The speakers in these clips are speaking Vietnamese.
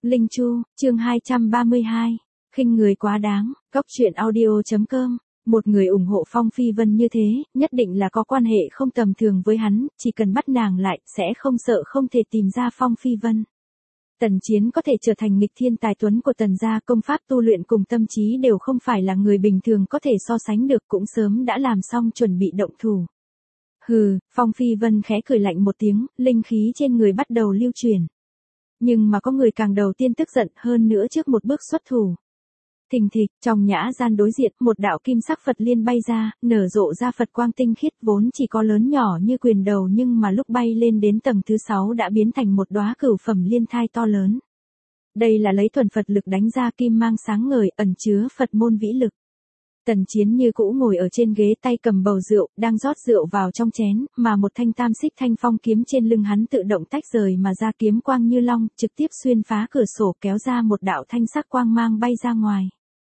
Linh Chu, chương 232. Khinh người quá đáng, Cóc truyện audio.com. Một người ủng hộ Phong Phi Vân như thế, nhất định là có quan hệ không tầm thường với hắn, chỉ cần bắt nàng lại, sẽ không sợ không thể tìm ra Phong Phi Vân. Tần Chiến có thể trở thành nghịch thiên tài tuấn của Tần gia, công pháp tu luyện cùng tâm trí đều không phải là người bình thường có thể so sánh được, cũng sớm đã làm xong chuẩn bị động thủ. Hừ, Phong Phi Vân khẽ cười lạnh một tiếng, linh khí trên người bắt đầu lưu truyền. Nhưng mà có người càng đầu tiên tức giận hơn nữa trước một bước xuất thủ. Thình thịch, trong nhã gian đối diện, một đạo kim sắc Phật liên bay ra, nở rộ ra Phật quang tinh khiết vốn chỉ có lớn nhỏ như quyền đầu, nhưng mà lúc bay lên đến tầng thứ 6 đã biến thành một đóa cửu phẩm liên thai to lớn. Đây là lấy thuần Phật lực đánh ra, kim mang sáng ngời, ẩn chứa Phật môn vĩ lực. Tần Chiến như cũ ngồi ở trên ghế, tay cầm bầu rượu, đang rót rượu vào trong chén, mà một thanh tam xích thanh phong kiếm trên lưng hắn tự động tách rời mà ra, kiếm quang như long, trực tiếp xuyên phá cửa sổ, kéo ra một đạo thanh sắc quang mang bay ra ngoài.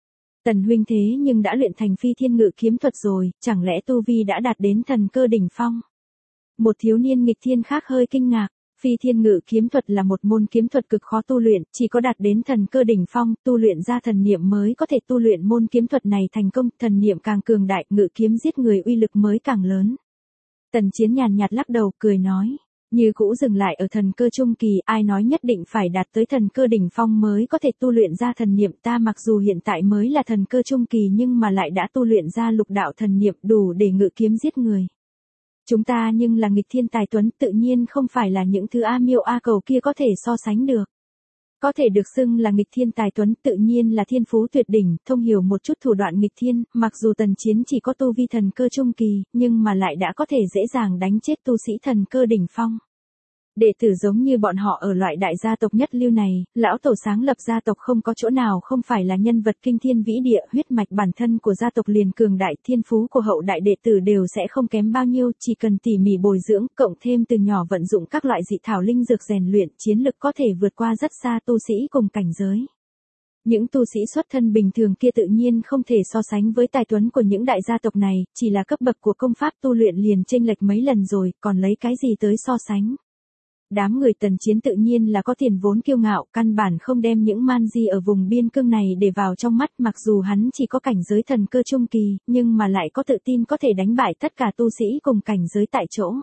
Tần huynh thế nhưng đã luyện thành phi thiên ngự kiếm thuật rồi, chẳng lẽ tu vi đã đạt đến thần cơ đỉnh phong? Một thiếu niên nghịch thiên khác hơi kinh ngạc. Phi thiên ngự kiếm thuật là một môn kiếm thuật cực khó tu luyện, chỉ có đạt đến thần cơ đỉnh phong, tu luyện ra thần niệm mới có thể tu luyện môn kiếm thuật này thành công, thần niệm càng cường đại, ngự kiếm giết người uy lực mới càng lớn. Tần Chiến nhàn nhạt lắc đầu, cười nói, như cũ dừng lại ở thần cơ trung kỳ, ai nói nhất định phải đạt tới thần cơ đỉnh phong mới có thể tu luyện ra thần niệm, ta mặc dù hiện tại mới là thần cơ trung kỳ nhưng mà lại đã tu luyện ra lục đạo thần niệm đủ để ngự kiếm giết người. Chúng ta nhưng là nghịch thiên tài tuấn, tự nhiên không phải là những thứ A Miêu A Cầu kia có thể so sánh được. Có thể được xưng là nghịch thiên tài tuấn, tự nhiên là thiên phú tuyệt đỉnh, thông hiểu một chút thủ đoạn nghịch thiên, mặc dù Tần Chiến chỉ có tu vi thần cơ trung kỳ, nhưng mà lại đã có thể dễ dàng đánh chết tu sĩ thần cơ đỉnh phong. Đệ tử giống như bọn họ ở loại đại gia tộc nhất lưu này, lão tổ sáng lập gia tộc không có chỗ nào không phải là nhân vật kinh thiên vĩ địa, huyết mạch bản thân của gia tộc liền cường đại, thiên phú của hậu đại đệ tử đều sẽ không kém bao nhiêu, chỉ cần tỉ mỉ bồi dưỡng, cộng thêm từ nhỏ vận dụng các loại dị thảo linh dược rèn luyện, chiến lực có thể vượt qua rất xa tu sĩ cùng cảnh giới. Những tu sĩ xuất thân bình thường kia tự nhiên không thể so sánh với tài tuấn của những đại gia tộc này, chỉ là cấp bậc của công pháp tu luyện liền chênh lệch mấy lần rồi, còn lấy cái gì tới so sánh. Đám người Tần Chiến tự nhiên là có tiền vốn kiêu ngạo, căn bản không đem những man di ở vùng biên cương này để vào trong mắt, mặc dù hắn chỉ có cảnh giới thần cơ trung kỳ, nhưng mà lại có tự tin có thể đánh bại tất cả tu sĩ cùng cảnh giới tại chỗ.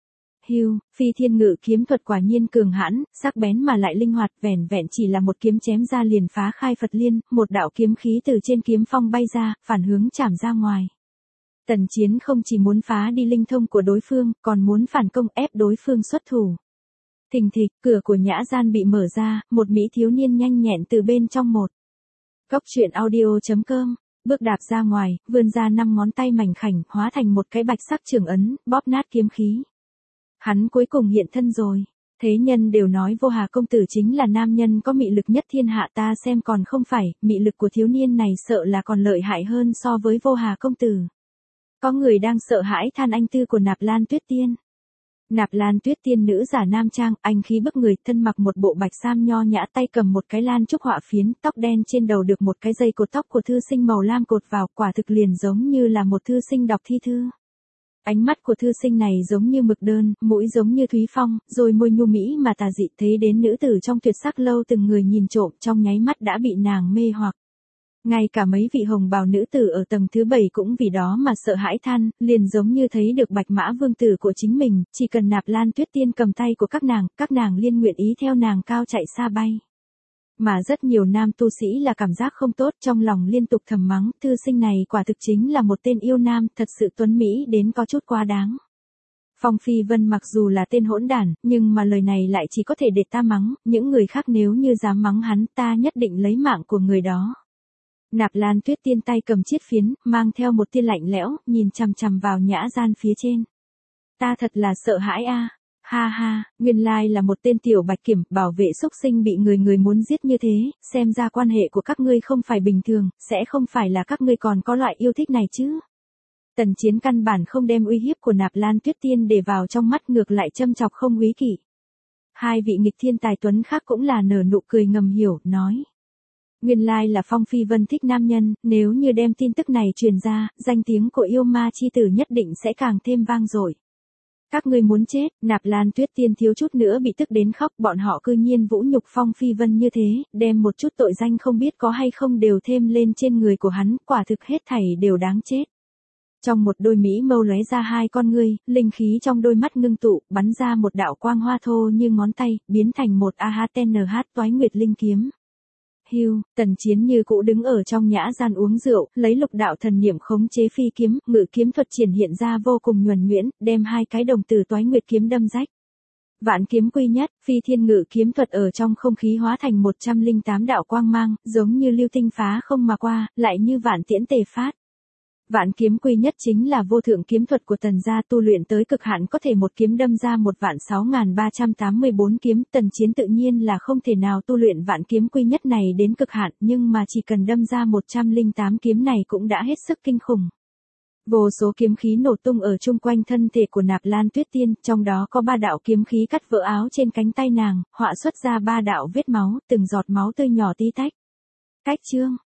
Hưu, phi thiên ngự kiếm thuật quả nhiên cường hãn, sắc bén mà lại linh hoạt, vẻn vẹn chỉ là một kiếm chém ra liền phá khai Phật liên, một đạo kiếm khí từ trên kiếm phong bay ra, phản hướng chạm ra ngoài. Tần Chiến không chỉ muốn phá đi linh thông của đối phương, còn muốn phản công ép đối phương xuất thủ. Thình thịch, cửa của nhã gian bị mở ra, một mỹ thiếu niên nhanh nhẹn từ bên trong một. Cóc truyện audio.com, bước đạp ra ngoài, vươn ra 5 ngón tay mảnh khảnh, hóa thành một cái bạch sắc trường ấn, bóp nát kiếm khí. Hắn cuối cùng hiện thân rồi. Thế nhân đều nói Vô Hà công tử chính là nam nhân có mị lực nhất thiên hạ, ta xem còn không phải, mị lực của thiếu niên này sợ là còn lợi hại hơn so với Vô Hà công tử. Có người đang sợ hãi than anh tư của Nạp Lan Tuyết Tiên. Nạp Lan Tuyết Tiên nữ giả nam trang, anh khí bức người, thân mặc một bộ bạch sam nho nhã, tay cầm một cái lan trúc họa phiến, tóc đen, trên đầu được một cái dây cột tóc của thư sinh màu lam cột vào, quả thực liền giống như là một thư sinh đọc thi thư. Ánh mắt của thư sinh này giống như mực đơn, mũi giống như thúy phong, rồi môi nhu mỹ mà tà dị, thấy đến nữ tử trong tuyệt sắc lâu từng người nhìn trộm, trong nháy mắt đã bị nàng mê hoặc. Ngay cả mấy vị hồng bào nữ tử ở tầng thứ 7 cũng vì đó mà sợ hãi than, liền giống như thấy được bạch mã vương tử của chính mình, chỉ cần Nạp Lan Tuyết Tiên cầm tay của các nàng liên nguyện ý theo nàng cao chạy xa bay. Mà rất nhiều nam tu sĩ là cảm giác không tốt, trong lòng liên tục thầm mắng, thư sinh này quả thực chính là một tên yêu nam, thật sự tuấn mỹ đến có chút quá đáng. Phong Phi Vân mặc dù là tên hỗn đản, nhưng mà lời này lại chỉ có thể để ta mắng, những người khác nếu như dám mắng hắn, ta nhất định lấy mạng của người đó. Nạp Lan Tuyết Tiên tay cầm chiết phiến, mang theo một tia lạnh lẽo, nhìn chằm chằm vào nhã gian phía trên. Ta thật là sợ hãi a. Ha ha, nguyên lai là một tên tiểu bạch kiểm, bảo vệ xúc sinh bị người muốn giết như thế, xem ra quan hệ của các ngươi không phải bình thường, sẽ không phải là các ngươi còn có loại yêu thích này chứ. Tần Chiến căn bản không đem uy hiếp của Nạp Lan Tuyết Tiên để vào trong mắt, ngược lại châm chọc không úy kỵ. Hai vị nghịch thiên tài tuấn khác cũng là nở nụ cười ngầm hiểu, nói. Nguyên lai là Phong Phi Vân thích nam nhân, nếu như đem tin tức này truyền ra, danh tiếng của yêu ma chi tử nhất định sẽ càng thêm vang dội. Các ngươi muốn chết, Nạp Lan Tuyết Tiên thiếu chút nữa bị tức đến khóc, bọn họ cư nhiên vũ nhục Phong Phi Vân như thế, đem một chút tội danh không biết có hay không đều thêm lên trên người của hắn, quả thực hết thảy đều đáng chết. Trong một đôi mỹ mâu lóe ra hai con ngươi, linh khí trong đôi mắt ngưng tụ, bắn ra một đạo quang hoa thô như ngón tay, biến thành một AHTNH Toái Nguyệt linh kiếm. Hưu, Tần Chiến như cũ đứng ở trong nhã gian uống rượu, lấy lục đạo thần niệm khống chế phi kiếm, ngự kiếm thuật triển hiện ra vô cùng nhuần nhuyễn, đem hai cái đồng tử Toái Nguyệt kiếm đâm rách. Vạn kiếm quy nhất, phi thiên ngự kiếm thuật ở trong không khí hóa thành 108 đạo quang mang, giống như lưu tinh phá không mà qua, lại như vạn tiễn tề phát. Vạn kiếm quy nhất chính là vô thượng kiếm thuật của Tần gia, tu luyện tới cực hạn có thể một kiếm đâm ra 1.6384 kiếm, Tần Chiến tự nhiên là không thể nào tu luyện vạn kiếm quy nhất này đến cực hạn, nhưng mà chỉ cần đâm ra 108 kiếm này cũng đã hết sức kinh khủng. Vô số kiếm khí nổ tung ở chung quanh thân thể của Nạp Lan Tuyết Tiên, trong đó có 3 đạo kiếm khí cắt vỡ áo trên cánh tay nàng, họa xuất ra 3 đạo vết máu, từng giọt máu tươi nhỏ tí tách. Cách chương